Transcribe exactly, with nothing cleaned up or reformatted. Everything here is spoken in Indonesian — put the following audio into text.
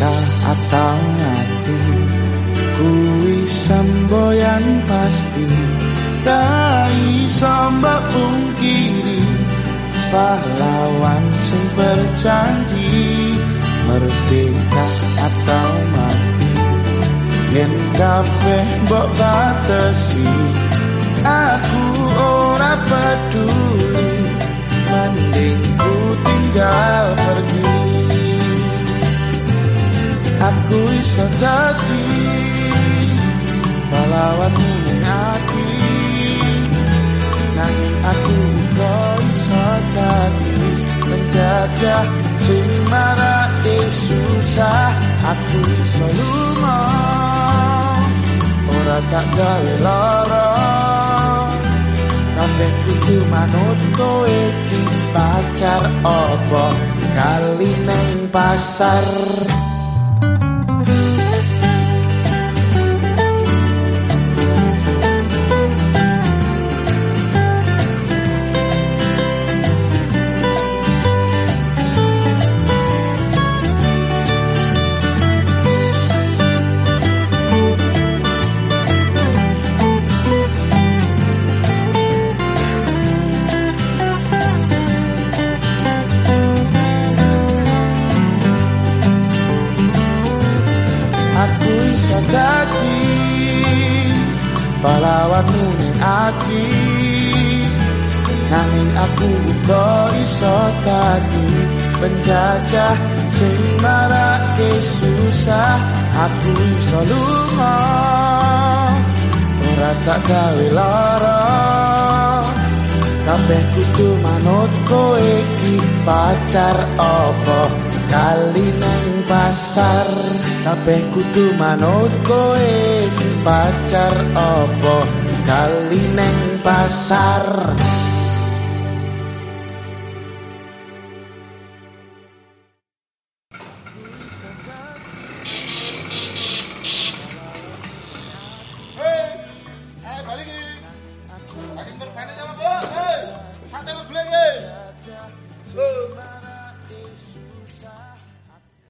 merdeka atau mati, kuwi semboyan pasti. Dai sombak pungkiri pahlawan sing berjanji, merdeka atau mati. Yen kabeh mbok batesi, aku ora peduli, mending ku tinggal pergi. Aku iso dadi pahlawanmu ning ati, nanging aku uga iso dadi penjajah sing marake susah. Aku iso lunga ora tak gawe lara, kabeh kudu manut kowe iki pacar apa kali neng pasar. Dadi pahlawanmu ning ati, nanging aku uga iso dadi penjajah sing marake susah. Aku iso lunga ora tak gawe lara, kabeh kudu manut kowe iki pacar apa kali neng pasar. Kabeh kudu manut kowe iki pacar apa kali neng pasar.